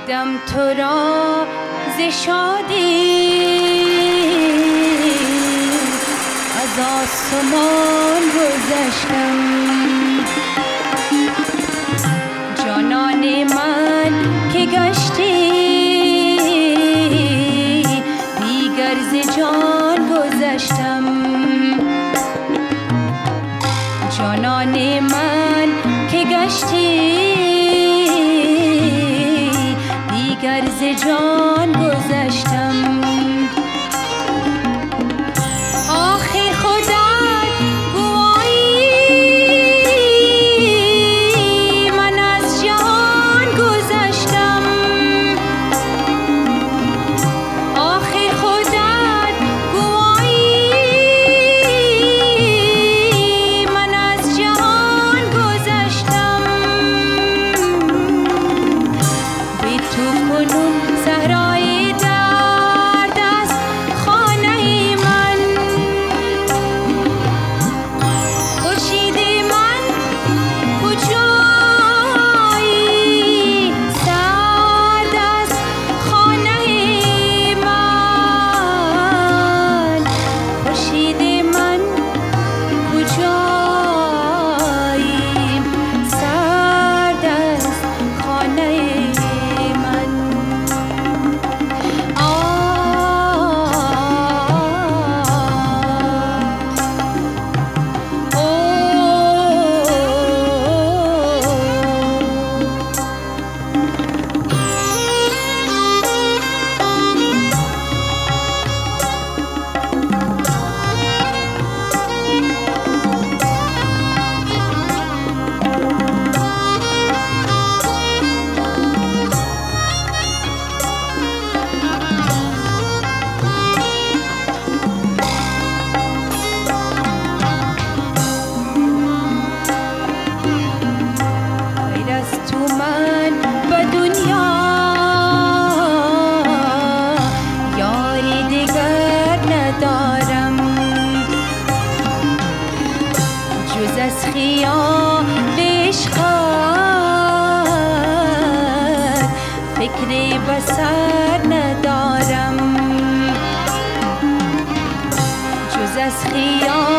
دیدم تو را ز شادی از آسمان گذشتم. جانان من که گشتی دیگر ز جان گذشتم. جانان من که گشتی دیگر ز جان گذشتم. آخر خودت گویی من از جهان گذشتم. آخر خودت گویی من از جهان گذشتم. بی تو کنون صحرای درد است خانه من. خورشید من کجایی سرد است خانه من. خورشید من کجایی سرد است خانه من. غیر از تو من به دنیا یاری دیگر ندارم. جز از خیال عشقت فکری به سر ندارم. جز از خیال